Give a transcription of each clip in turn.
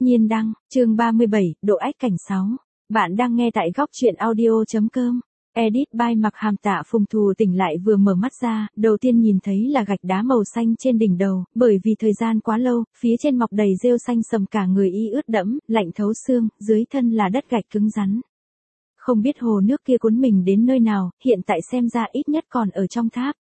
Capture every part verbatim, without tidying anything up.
Nhiên đăng, chương ba mươi bảy, độ ách cảnh sáu. Bạn đang nghe tại góc truyện audio.com. Edit by Mặc Hàm. Tạ Phùng Thù tỉnh lại vừa mở mắt ra, đầu tiên nhìn thấy là gạch đá màu xanh trên đỉnh đầu, bởi vì thời gian quá lâu, phía trên mọc đầy rêu xanh sầm cả người y ướt đẫm, lạnh thấu xương, dưới thân là đất gạch cứng rắn. Không biết hồ nước kia cuốn mình đến nơi nào, hiện tại xem ra ít nhất còn ở trong tháp.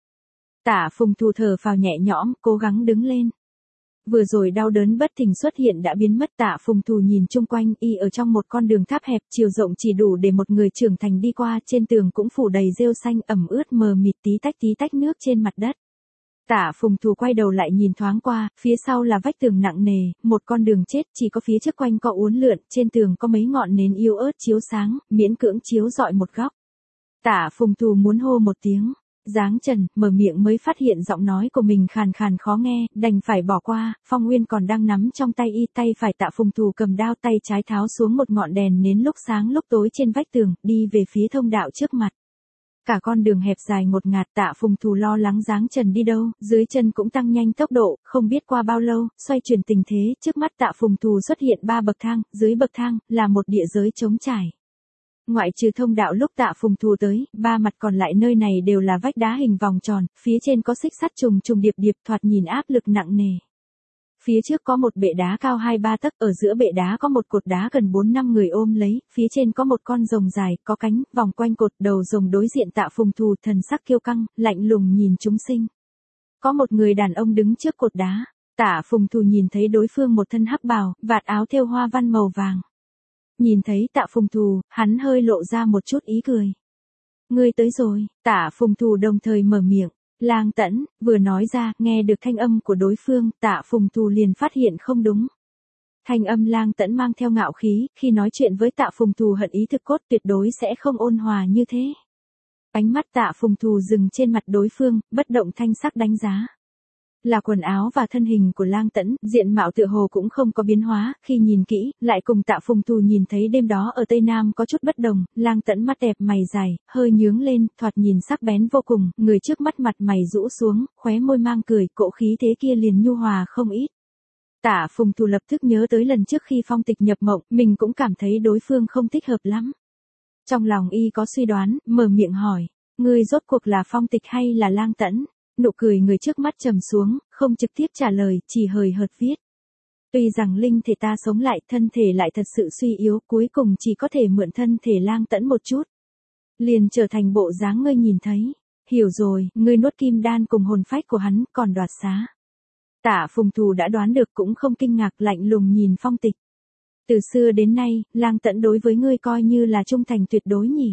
Tạ Phùng Thù thở phào nhẹ nhõm, cố gắng đứng lên. Vừa rồi đau đớn bất thình xuất hiện đã biến mất. Tạ Phùng Thù nhìn chung quanh, y ở trong một con đường tháp hẹp, chiều rộng chỉ đủ để một người trưởng thành đi qua, trên tường cũng phủ đầy rêu xanh ẩm ướt mờ mịt, tí tách tí tách nước trên mặt đất. Tạ Phùng Thù quay đầu lại nhìn thoáng qua, phía sau là vách tường nặng nề, một con đường chết, chỉ có phía trước quanh co uốn lượn, trên tường có mấy ngọn nến yếu ớt chiếu sáng, miễn cưỡng chiếu rọi một góc. Tạ Phùng Thù muốn hô một tiếng. Giáng Trần, mở miệng mới phát hiện giọng nói của mình khàn khàn khó nghe, đành phải bỏ qua. Phong Nguyên còn đang nắm trong tay y, tay phải Tạ Phùng Thù cầm đao, tay trái tháo xuống một ngọn đèn nến lúc sáng lúc tối trên vách tường, đi về phía thông đạo trước mặt. Cả con đường hẹp dài ngột ngạt. Tạ Phùng Thù lo lắng Giáng Trần đi đâu, dưới chân cũng tăng nhanh tốc độ, không biết qua bao lâu, xoay chuyển tình thế, trước mắt Tạ Phùng Thù xuất hiện ba bậc thang, dưới bậc thang là một địa giới trống trải. Ngoại trừ thông đạo lúc Tạ Phùng Thù tới, ba mặt còn lại nơi này đều là vách đá hình vòng tròn, phía trên có xích sắt trùng trùng điệp điệp, thoạt nhìn áp lực nặng nề. Phía trước có một bệ đá cao hai ba tấc, ở giữa bệ đá có một cột đá gần bốn năm người ôm lấy, phía trên có một con rồng dài, có cánh, vòng quanh cột, đầu rồng đối diện Tạ Phùng Thù, thần sắc kiêu căng, lạnh lùng nhìn chúng sinh. Có một người đàn ông đứng trước cột đá, Tạ Phùng Thù nhìn thấy đối phương một thân hắc bào, vạt áo thêu hoa văn màu vàng. Nhìn thấy Tạ Phùng Thù, hắn hơi lộ ra một chút ý cười. Ngươi tới rồi. Tạ Phùng Thù đồng thời mở miệng. Lang Tẫn, vừa nói ra, nghe được thanh âm của đối phương, Tạ Phùng Thù liền phát hiện không đúng. Thanh âm Lang Tẫn mang theo ngạo khí, khi nói chuyện với Tạ Phùng Thù hận ý thực cốt, tuyệt đối sẽ không ôn hòa như thế. Ánh mắt Tạ Phùng Thù dừng trên mặt đối phương, bất động thanh sắc đánh giá. Là quần áo và thân hình của Lang Tẫn, diện mạo tựa hồ cũng không có biến hóa, khi nhìn kỹ, lại cùng Tạ Phùng Thù nhìn thấy đêm đó ở Tây Nam có chút bất đồng. Lang Tẫn mắt đẹp mày dài, hơi nhướng lên, thoạt nhìn sắc bén vô cùng, người trước mắt mặt mày rũ xuống, khóe môi mang cười, cỗ khí thế kia liền nhu hòa không ít. Tạ Phùng Thù lập tức nhớ tới lần trước khi Phong Tịch nhập mộng, mình cũng cảm thấy đối phương không thích hợp lắm. Trong lòng y có suy đoán, mở miệng hỏi, ngươi rốt cuộc là Phong Tịch hay là Lang Tẫn? Nụ cười người trước mắt trầm xuống, không trực tiếp trả lời, chỉ hời hợt viết. Tuy rằng linh thể ta sống lại, thân thể lại thật sự suy yếu, cuối cùng chỉ có thể mượn thân thể Lang Tẫn một chút. Liền trở thành bộ dáng ngươi nhìn thấy. Hiểu rồi, ngươi nuốt kim đan cùng hồn phách của hắn, còn đoạt xá. Tạ Phùng Thù đã đoán được cũng không kinh ngạc, lạnh lùng nhìn Phong Tịch. Từ xưa đến nay, Lang Tẫn đối với ngươi coi như là trung thành tuyệt đối nhỉ.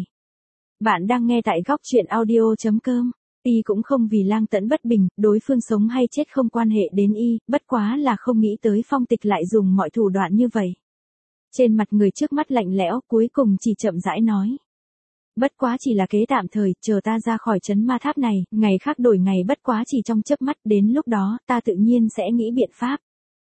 Bạn đang nghe tại góc truyện audio.com. Y cũng không vì Lang Tẫn bất bình, đối phương sống hay chết không quan hệ đến y, bất quá là không nghĩ tới Phong Tịch lại dùng mọi thủ đoạn như vậy. Trên mặt người trước mắt lạnh lẽo, cuối cùng chỉ chậm rãi nói. Bất quá chỉ là kế tạm thời, chờ ta ra khỏi trấn ma tháp này, ngày khác đổi ngày, bất quá chỉ trong chớp mắt, đến lúc đó, ta tự nhiên sẽ nghĩ biện pháp.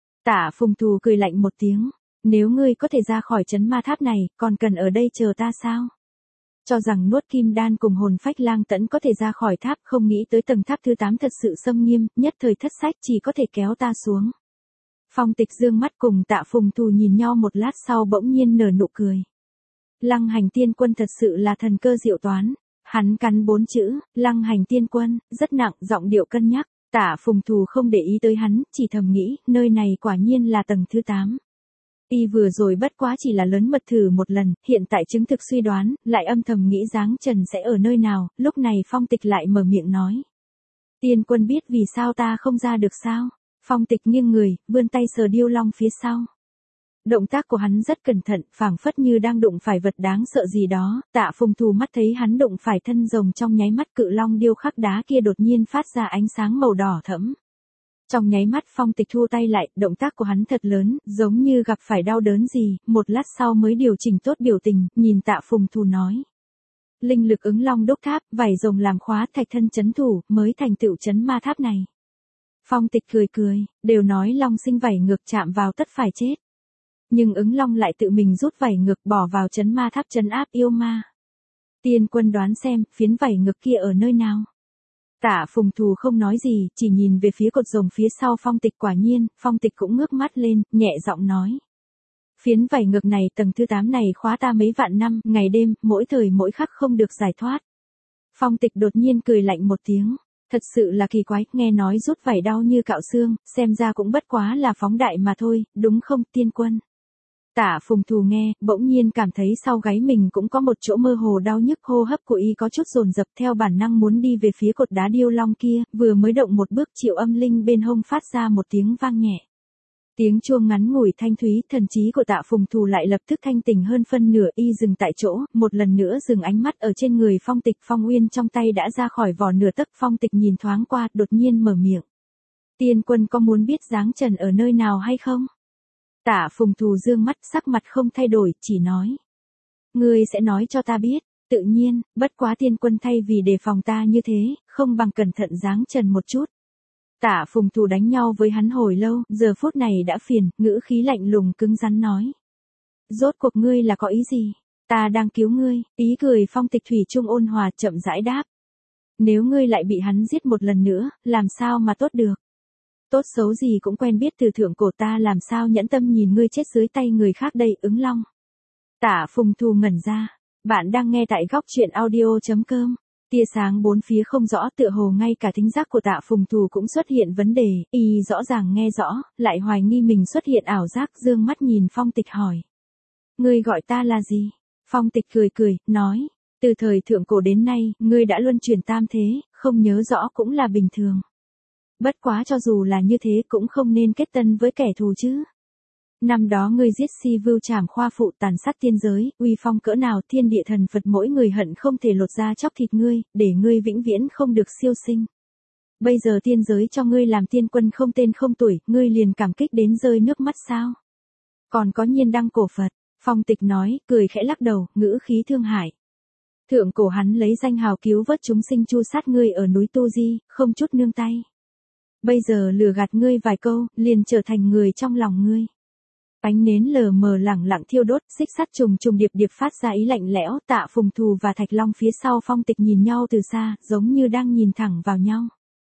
Tạ Phùng Thù cười lạnh một tiếng, nếu ngươi có thể ra khỏi trấn ma tháp này, còn cần ở đây chờ ta sao? Cho rằng nuốt kim đan cùng hồn phách Lang Tẫn có thể ra khỏi tháp, không nghĩ tới tầng tháp thứ tám thật sự xâm nghiêm, nhất thời thất sách, chỉ có thể kéo ta xuống. Phong Tịch dương mắt cùng Tạ Phùng Thù nhìn nhau một lát sau bỗng nhiên nở nụ cười. Lăng Hành Tiên Quân thật sự là thần cơ diệu toán. Hắn cắn bốn chữ, Lăng Hành Tiên Quân, rất nặng, giọng điệu cân nhắc. Tạ Phùng Thù không để ý tới hắn, chỉ thầm nghĩ, nơi này quả nhiên là tầng thứ tám. Y vừa rồi bất quá chỉ là lớn mật thử một lần, hiện tại chứng thực suy đoán, lại âm thầm nghĩ Giáng Trần sẽ ở nơi nào, lúc này Phong Tịch lại mở miệng nói. Tiên Quân biết vì sao ta không ra được sao? Phong Tịch nghiêng người, vươn tay sờ điêu long phía sau. Động tác của hắn rất cẩn thận, phảng phất như đang đụng phải vật đáng sợ gì đó. Tạ Phùng Thù mắt thấy hắn đụng phải thân rồng, trong nháy mắt cự long điêu khắc đá kia đột nhiên phát ra ánh sáng màu đỏ thẫm. Trong nháy mắt Phong Tịch thu tay lại, động tác của hắn thật lớn, giống như gặp phải đau đớn gì, một lát sau mới điều chỉnh tốt biểu tình, nhìn Tạ Phùng Thù nói. Linh lực ứng long đúc tháp, vảy rồng làm khóa thạch thân chấn thủ, mới thành tựu trấn ma tháp này. Phong Tịch cười cười, đều nói long sinh vảy ngược chạm vào tất phải chết. Nhưng ứng long lại tự mình rút vảy ngược bỏ vào trấn ma tháp trấn áp yêu ma. Tiên Quân đoán xem, phiến vảy ngược kia ở nơi nào? Tạ Phùng Thù không nói gì, chỉ nhìn về phía cột rồng phía sau Phong Tịch. Quả nhiên, Phong Tịch cũng ngước mắt lên, nhẹ giọng nói. Phiến vảy ngược này tầng thứ tám này khóa ta mấy vạn năm, ngày đêm, mỗi thời mỗi khắc không được giải thoát. Phong Tịch đột nhiên cười lạnh một tiếng. Thật sự là kỳ quái, nghe nói rút vảy đau như cạo xương, xem ra cũng bất quá là phóng đại mà thôi, đúng không tiên quân? Tạ Phùng Thù nghe, bỗng nhiên cảm thấy sau gáy mình cũng có một chỗ mơ hồ đau nhức, hô hấp của y có chút dồn dập, theo bản năng muốn đi về phía cột đá điêu long kia, vừa mới động một bước Triệu Âm Linh bên hông phát ra một tiếng vang nhẹ. Tiếng chuông ngắn ngủi thanh thúy, thần trí của Tạ Phùng Thù lại lập tức thanh tỉnh hơn phân nửa, y dừng tại chỗ, một lần nữa dừng ánh mắt ở trên người Phong Tịch, phong uyên trong tay đã ra khỏi vỏ nửa tấc. Phong Tịch nhìn thoáng qua, đột nhiên mở miệng. Tiên quân có muốn biết dáng trần ở nơi nào hay không? Tạ Phùng Thù dương mắt, sắc mặt không thay đổi, chỉ nói. Ngươi sẽ nói cho ta biết, tự nhiên, bất quá tiên quân thay vì đề phòng ta như thế, không bằng cẩn thận dáng trần một chút. Tạ Phùng Thù đánh nhau với hắn hồi lâu, giờ phút này đã phiền, ngữ khí lạnh lùng cứng rắn nói. Rốt cuộc ngươi là có ý gì? Ta đang cứu ngươi, ý cười Phong Tịch thủy chung ôn hòa chậm rãi đáp. Nếu ngươi lại bị hắn giết một lần nữa, làm sao mà tốt được? Tốt xấu gì cũng quen biết từ thượng cổ, ta làm sao nhẫn tâm nhìn ngươi chết dưới tay người khác đây, ứng long. Tạ Phùng Thù ngẩn ra. Bạn đang nghe tại góc truyện audio chấm com. Tia sáng bốn phía không rõ, tựa hồ ngay cả thính giác của Tạ Phùng Thù cũng xuất hiện vấn đề, y rõ ràng nghe rõ, lại hoài nghi mình xuất hiện ảo giác, dương mắt nhìn Phong Tịch hỏi. Ngươi gọi ta là gì? Phong Tịch cười cười, nói, từ thời thượng cổ đến nay, ngươi đã luân chuyển tam thế, không nhớ rõ cũng là bình thường. Bất quá cho dù là như thế cũng không nên kết tân với kẻ thù chứ. Năm đó ngươi giết Si Vưu Trảm Khoa Phụ, tàn sát tiên giới, uy phong cỡ nào, thiên địa thần Phật mỗi người hận không thể lột da chóc thịt ngươi, để ngươi vĩnh viễn không được siêu sinh. Bây giờ tiên giới cho ngươi làm tiên quân không tên không tuổi, ngươi liền cảm kích đến rơi nước mắt sao? Còn có Nhiên Đăng cổ Phật, Phong Tịch nói, cười khẽ lắc đầu, ngữ khí thương hại. Thượng cổ hắn lấy danh hào cứu vớt chúng sinh, chu sát ngươi ở núi Tu Di, không chút nương tay. Bây giờ lừa gạt ngươi vài câu, liền trở thành người trong lòng ngươi. Ánh nến lờ mờ lẳng lặng thiêu đốt, xích sắt trùng trùng điệp điệp phát ra ý lạnh lẽo. Tạ Phùng Thù và Thạch Long phía sau Phong Tịch nhìn nhau từ xa, giống như đang nhìn thẳng vào nhau.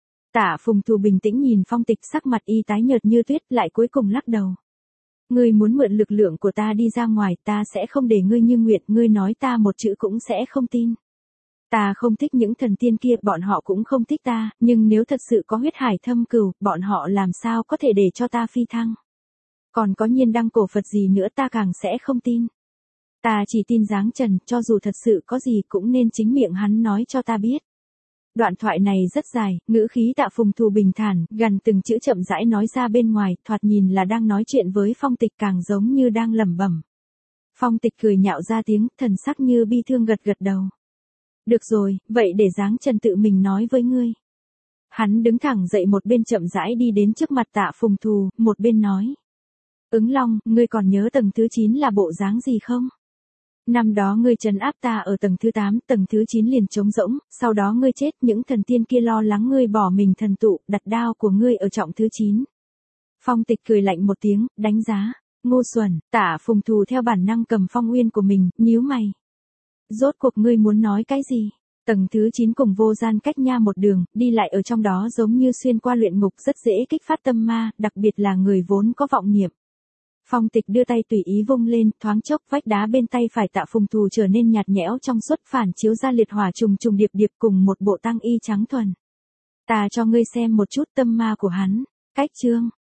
Tạ Phùng Thù bình tĩnh nhìn Phong Tịch, sắc mặt y tái nhợt như tuyết, lại cuối cùng lắc đầu. Ngươi muốn mượn lực lượng của ta đi ra ngoài, ta sẽ không để ngươi như nguyện, ngươi nói ta một chữ cũng sẽ không tin. Ta không thích những thần tiên kia, bọn họ cũng không thích ta, nhưng nếu thật sự có huyết hải thâm cừu, bọn họ làm sao có thể để cho ta phi thăng. Còn có Nhiên Đăng cổ Phật gì nữa ta càng sẽ không tin. Ta chỉ tin dáng trần, cho dù thật sự có gì cũng nên chính miệng hắn nói cho ta biết. Đoạn thoại này rất dài, ngữ khí Tạ Phùng Thù bình thản, gần từng chữ chậm rãi nói ra bên ngoài, thoạt nhìn là đang nói chuyện với Phong Tịch, càng giống như đang lẩm bẩm. Phong Tịch cười nhạo ra tiếng, thần sắc như bi thương gật gật đầu. Được rồi, vậy để dáng trần tự mình nói với ngươi. Hắn đứng thẳng dậy, một bên chậm rãi đi đến trước mặt Tạ Phùng Thù, một bên nói. Ứng Long, ngươi còn nhớ tầng thứ chín là bộ dáng gì không? Năm đó ngươi trấn áp ta ở tầng thứ tám, tầng thứ chín liền trống rỗng, sau đó ngươi chết, những thần tiên kia lo lắng ngươi bỏ mình thần tụ, đặt đao của ngươi ở trọng thứ chín. Phong Tịch cười lạnh một tiếng, đánh giá, ngu xuẩn. Tạ Phùng Thù theo bản năng cầm phong uyên của mình, nhíu mày. Rốt cuộc ngươi muốn nói cái gì? Tầng thứ chín cùng vô gian cách nha một đường, đi lại ở trong đó giống như xuyên qua luyện ngục, rất dễ kích phát tâm ma, đặc biệt là người vốn có vọng niệm. Phong Tịch đưa tay tùy ý vung lên, thoáng chốc vách đá bên tay phải Tạ Phùng Thù trở nên nhạt nhẽo trong suốt, phản chiếu ra liệt hỏa trùng trùng điệp điệp cùng một bộ tăng y trắng thuần. Ta cho ngươi xem một chút tâm ma của hắn. Cách chương